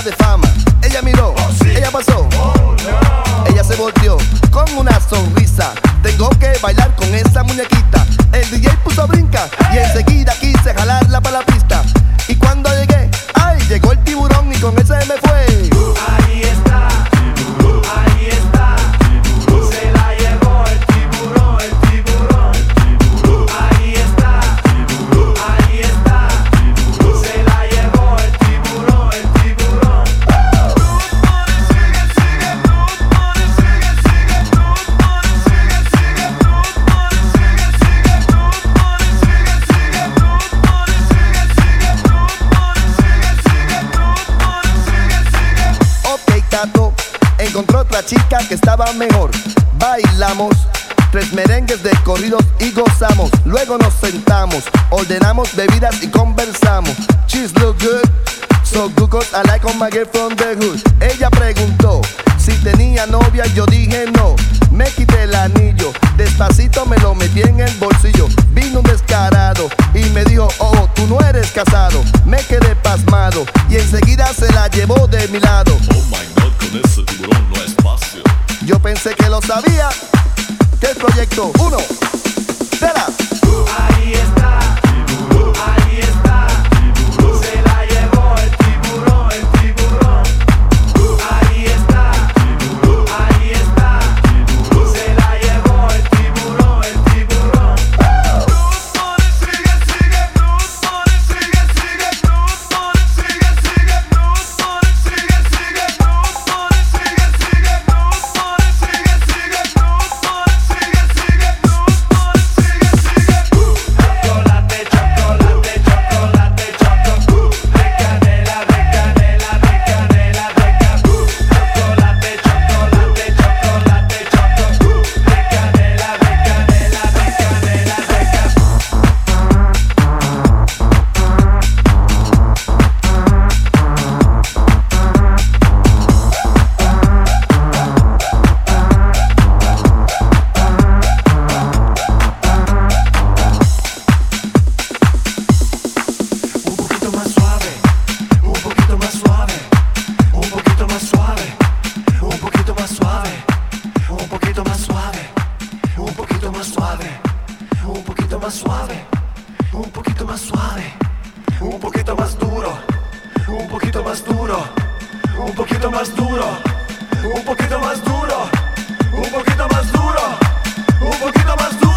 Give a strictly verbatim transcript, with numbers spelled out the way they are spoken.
de fama. Ella miró, oh, sí. Ella pasó, oh, no. Ella se volteó con una sonrisa. Tengo que bailar con esa muñequita. El D J puso a brincar, hey. Y enseguida quise jalarla para la pista. Y cuando llegué, ay, llegó el tiburón y con ese me fue. Ahí está, tiburón, ahí está, tiburón. Se la llevó el tiburón, el tiburón, tiburón. Ahí está, tiburón, ahí está, tiburón. Se la llevó el tiburón, el tiburón. Fruit money, sigue, sigue, fruit money, sigue, sigue, fruit money, sigue, sigue, fruit money, sigue, sigue, fruit money, sigue, sigue, fruit money, sigue, sigue, fruit money, sigue, sigue, fruit money, sigue, sigue. Ok, Tato encontró otra chica que estaba mejor. Bailamos tres merengues de corridos y gozamos. Luego nos sentamos, ordenamos bebidas y conversamos. She's look good, so good cause I like all my girl from the hood. Ella preguntó si tenía novia, yo dije no. Me quité el anillo, despacito me lo metí en el bolsillo. Vino un descarado y me dijo, oh, tú no eres casado. Me quedé pasmado y enseguida se la llevó de mi lado. Oh my God, con ese tiburón no es fácil. Yo pensé que lo sabía. Que el proyecto uno, será. Ahí está, tiburón, ahí está, tiburón. Se la llevó el tiburón, el tiburón. Ahí está, tiburón, ahí está, tiburón. Se la llevó el tiburón, el tiburón. Fruit money, sigue, sigue, fruit money, sigue, sigue, fruit money, sigue, sigue, fruit money, sigue, sigue, fruit money, sigue, sigue, fruit money, sigue, sigue, fruit money, sigue, sigue, fruit money, sigue, sigue. Chocolate, chocolate, chocolate, choco. De canela, de canela, de canela, de ca. Chocolate, chocolate, chocolate, choco. De canela, de canela, de canela, de ca. Un poquito más suave, un poquito más suave, un poquito más suave, un poquito más suave, un poquito más suave, un poquito más suave, un poquito más suave, un poquito más suave, un poquito más duro, un poquito más duro, un poquito más duro, un poquito más duro, un poquito más duro, un poquito más duro.